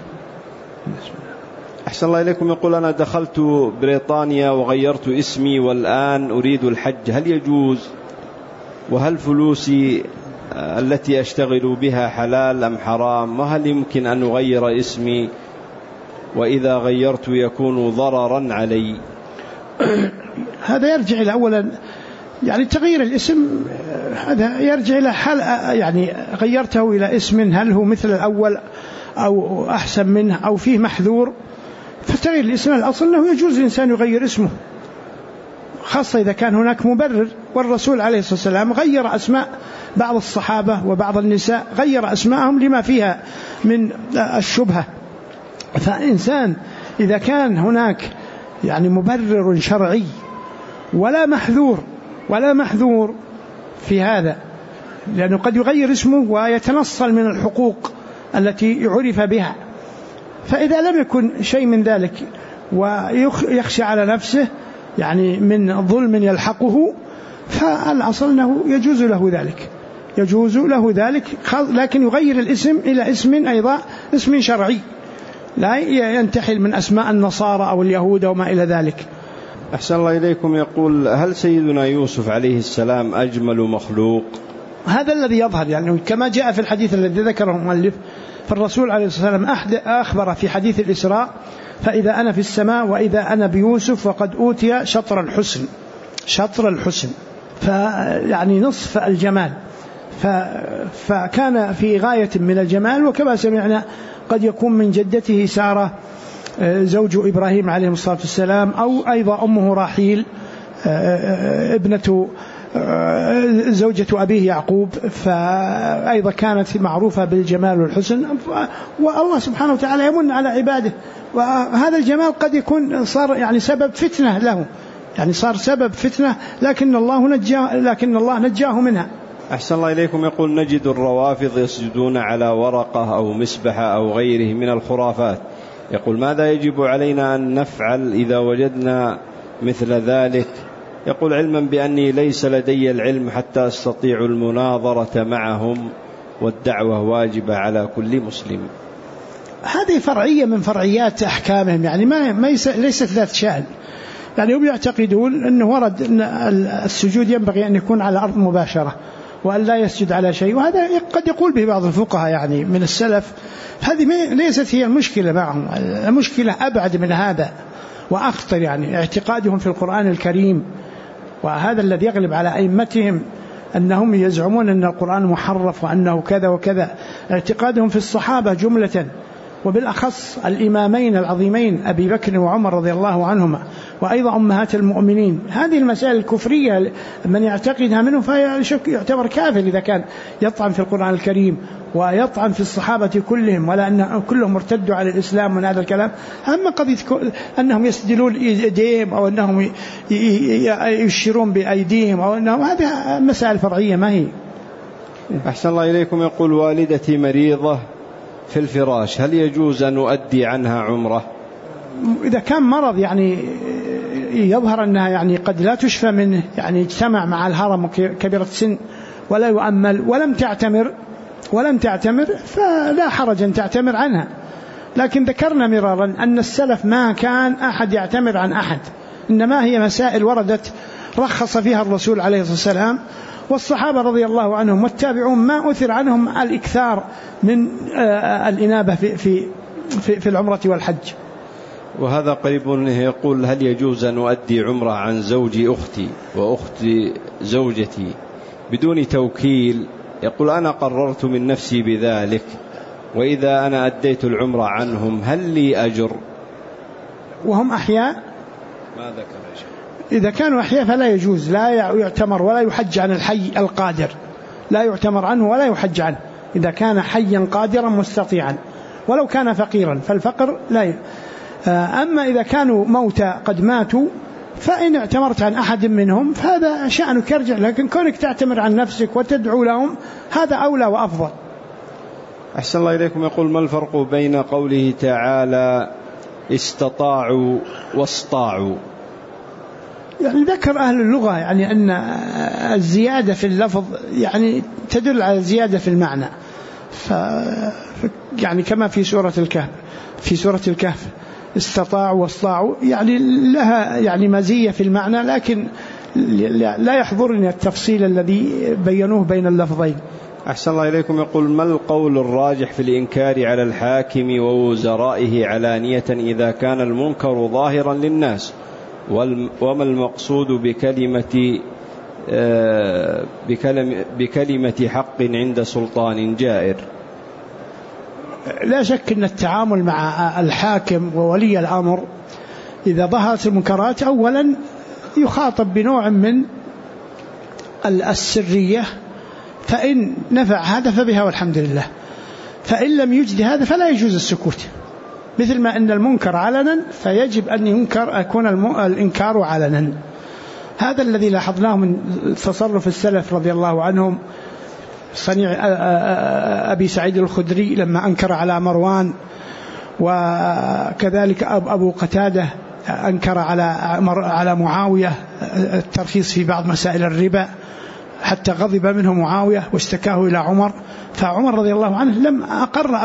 أحسن الله إليكم. يقول: أنا دخلت بريطانيا وغيرت اسمي والآن أريد الحج، هل يجوز؟ وهل فلوسي التي أشتغل بها حلال أم حرام؟ وهل يمكن أن أغير اسمي؟ وإذا غيرت يكون ضررا علي؟ هذا يرجع إلى أولا يعني تغيير الاسم، هذا يرجع إلى حال يعني غيرته إلى اسم هل هو مثل الأول أو أحسن منه أو فيه محذور. فتغيير الاسم الأصل أنه يجوز الإنسان يغير اسمه، خاصة إذا كان هناك مبرر. والرسول عليه الصلاة والسلام غير أسماء بعض الصحابة وبعض النساء، غير أسماءهم لما فيها من الشبهة. فإنسان إذا كان هناك يعني مبرر شرعي ولا محذور في هذا، لأنه قد يغير اسمه ويتنصل من الحقوق التي عرف بها. فإذا لم يكن شيء من ذلك ويخشى على نفسه يعني من ظلم يلحقه، فالأصل أنه يجوز له ذلك، لكن يغير الاسم إلى اسم أيضا اسم شرعي لا ينتحل من أسماء النصارى أو اليهود وما إلى ذلك. أحسن الله إليكم. يقول: هل سيدنا يوسف عليه السلام أجمل مخلوق؟ هذا الذي يظهر يعني كما جاء في الحديث الذي ذكره المؤلف فالرسول عليه الصلاة والسلام أخبر في حديث الإسراء: فإذا أنا في السماء وإذا أنا بيوسف وقد أوتي شطر الحسن، فيعني نصف الجمال، فكان في غاية من الجمال. وكما سمعنا قد يكون من جدته سارة زوج إبراهيم عليه الصلاة والسلام، أو أيضا أمه راحيل ابنة زوجة أبيه يعقوب، فأيضا كانت معروفة بالجمال والحسن. والله سبحانه وتعالى يمن على عباده، وهذا الجمال قد يكون صار يعني سبب فتنة له، يعني صار سبب فتنة، لكن الله نجاه منها. أحسن الله إليكم. يقول: نجد الروافض يسجدون على ورقة أو مسبحة أو غيره من الخرافات. يقول: ماذا يجب علينا أن نفعل إذا وجدنا مثل ذلك؟ يقول: علما بأني ليس لدي العلم حتى أستطيع المناظرة معهم، والدعوة واجبة على كل مسلم. هذه فرعية من فرعيات أحكامهم، يعني ليست ذات شأن. يعني هم يعتقدون أنه ورد أن السجود ينبغي أن يكون على الأرض مباشرة، وأن لا يسجد على شيء، وهذا قد يقول به بعض الفقهاء يعني من السلف. هذه ليست هي المشكلة معهم، المشكلة أبعد من هذا وأخطر، يعني اعتقادهم في القرآن الكريم، وهذا الذي يغلب على أئمتهم، أنهم يزعمون أن القرآن محرف وأنه كذا وكذا. اعتقادهم في الصحابة جملة، وبالأخص الإمامين العظيمين أبي بكر وعمر رضي الله عنهما، وأيضا أمهات المؤمنين. هذه المسائل الكفرية من يعتقدها منهم فيعتبر كافر إذا كان يطعن في القرآن الكريم ويطعن في الصحابة كلهم، ولا أن كلهم ارتدوا على الإسلام من هذا الكلام. أما قضية أنهم يسدلون إيديهم أو أنهم يشيرون بأيديهم أو أنهم، هذه مسائل فرعية ما هي. أحسن الله إليكم. يقول: والدتي مريضة في الفراش، هل يجوز أن أؤدي عنها عمرة؟ إذا كان مرض يعني يظهر أنها يعني قد لا تشفى منه، يعني اجتمع مع الهرم كبيرة السن ولا يؤمل ولم تعتمر فلا حرج أن تعتمر عنها. لكن ذكرنا مرارا أن السلف ما كان أحد يعتمر عن أحد، إنما هي مسائل وردت رخص فيها الرسول عليه الصلاة والسلام، والصحابة رضي الله عنهم والتابعون ما أثر عنهم الإكثار من الإنابة في العمرة والحج. وهذا قريب يقول: هل يجوز أن أؤدي عمرة عن زوج أختي وأخت زوجتي بدون توكيل؟ يقول: أنا قررت من نفسي بذلك، وإذا أنا أديت العمرة عنهم هل لي أجر؟ وهم أحياء؟ ما ذكر شيء. إذا كانوا أحياء فلا يجوز، لا يعتمر ولا يحج عن الحي القادر، لا يعتمر عنه ولا يحج عنه إذا كان حيا قادرا مستطيعا، ولو كان فقيرا فالفقر لا أما إذا كانوا موتى قد ماتوا فإن اعتمرت عن أحد منهم فهذا شأنك يرجع، لكن كونك تعتمر عن نفسك وتدعو لهم هذا أولى وأفضل. أحسن الله إليكم. يقول: ما الفرق بين قوله تعالى استطاعوا واستطاعوا؟ يعني ذكر أهل اللغة يعني أن الزيادة في اللفظ يعني تدل على الزيادة في المعنى، يعني كما في سورة الكهف استطاعوا واستطاعوا، يعني لها يعني مزية في المعنى، لكن لا يحضرني التفصيل الذي بينوه بين اللفظين. أحسن الله إليكم. يقول: ما القول الراجح في الإنكار على الحاكم ووزرائه علانية إذا كان المنكر ظاهرا للناس، وما المقصود بكلمة حق عند سلطان جائر؟ لا شك أن التعامل مع الحاكم وولي الأمر إذا ظهرت المنكرات أولا يخاطب بنوع من السرية، فإن نفع هذا فبها والحمد لله، فإن لم يجد هذا فلا يجوز السكوت، مثل ما أن المنكر علنا فيجب أن يكون الإنكار علنا. هذا الذي لاحظناه من تصرف السلف رضي الله عنهم، صنيع أبي سعيد الخدري لما أنكر على مروان، وكذلك أبو قتادة أنكر على معاوية الترخيص في بعض مسائل الربا حتى غضب منه معاوية واشتكاه إلى عمر، فعمر رضي الله عنه لم أقر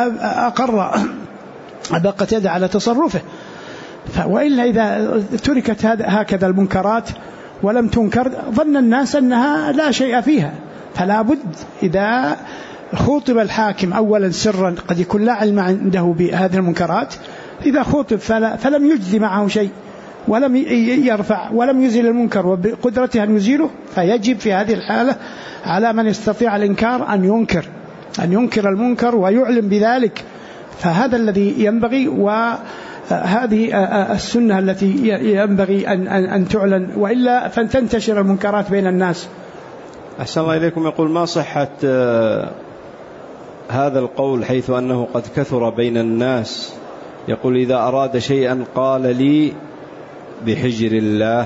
أبا قتادة على تصرفه. وإلا إذا تركت هكذا المنكرات ولم تنكر ظن الناس أنها لا شيء فيها، فلا بد إذا خوطب الحاكم أولا سرا قد يكون لا علم عنده بهذه المنكرات، إذا خوطب فلم يجزي معه شيء ولم يرفع ولم يزيل المنكر وبقدرته أن يزيله، فيجب في هذه الحالة على من يستطيع الإنكار أن ينكر المنكر ويعلم بذلك. فهذا الذي ينبغي، وهذه السنة التي ينبغي أن تعلن، وإلا فتنتشر المنكرات بين الناس. أحسن الله إليكم. يقول: ما صحة هذا القول حيث أنه قد كثر بين الناس؟ يقول: إذا أراد شيئا قال لي بحجر الله.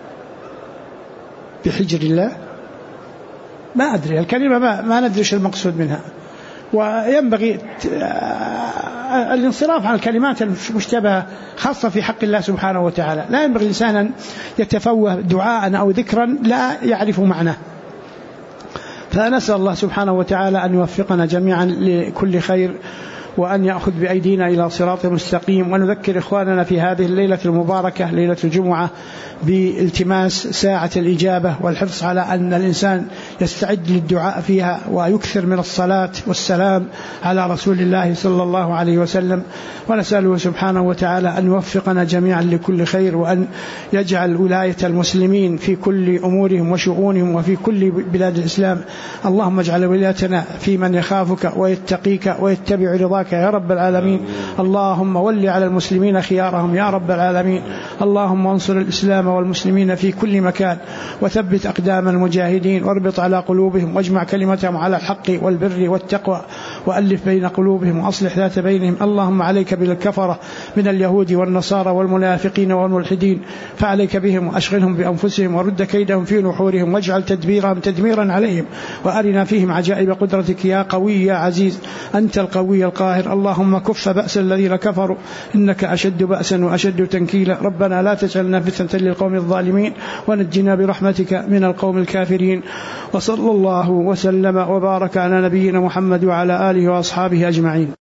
بحجر الله ما أدري الكلمة، ما ندري ايش المقصود منها، وينبغي الانصراف عن الكلمات المشتبهة خاصة في حق الله سبحانه وتعالى. لا ينبغي الإنسان أن يتفوه دعاء أو ذكرا لا يعرف معناه. فنسأل الله سبحانه وتعالى أن يوفقنا جميعا لكل خير، وأن يأخذ بأيدينا إلى صراط مستقيم. ونذكر إخواننا في هذه الليلة المباركة ليلة الجمعة بالتماس ساعة الإجابة، والحرص على أن الإنسان يستعد للدعاء فيها، ويكثر من الصلاة والسلام على رسول الله صلى الله عليه وسلم. ونسأله سبحانه وتعالى أن يوفقنا جميعا لكل خير، وأن يجعل ولاية المسلمين في كل أمورهم وشؤونهم وفي كل بلاد الإسلام. اللهم اجعل ولايتنا في من يخافك ويتقيك ويتبع رضاك يا رب العالمين. اللهم ول على المسلمين خيارهم يا رب العالمين. اللهم انصر الإسلام والمسلمين في كل مكان، وثبت أقدام المجاهدين، واربط على قلوبهم، واجمع كلمتهم على الحق والبر والتقوى، وألف بين قلوبهم، وأصلح ذات بينهم. اللهم عليك بالكفرة من اليهود والنصارى والمنافقين والملحدين، فعليك بهم وأشغلهم بأنفسهم، ورد كيدهم في نحورهم، واجعل تدبيرهم تدميرا عليهم، وأرنا فيهم عجائب قدرتك يا قوي يا عزيز، أنت القوي القاهر. اللهم كف بأس الذين كفروا، إنك أشد بأسا وأشد تنكيلا. ربنا لا تجعلنا فتنة للقوم الظالمين، ونجنا برحمتك من القوم الكافرين. وصلى الله وسلم وبارك على نبينا محمد وعلى آله وأصحابه أجمعين.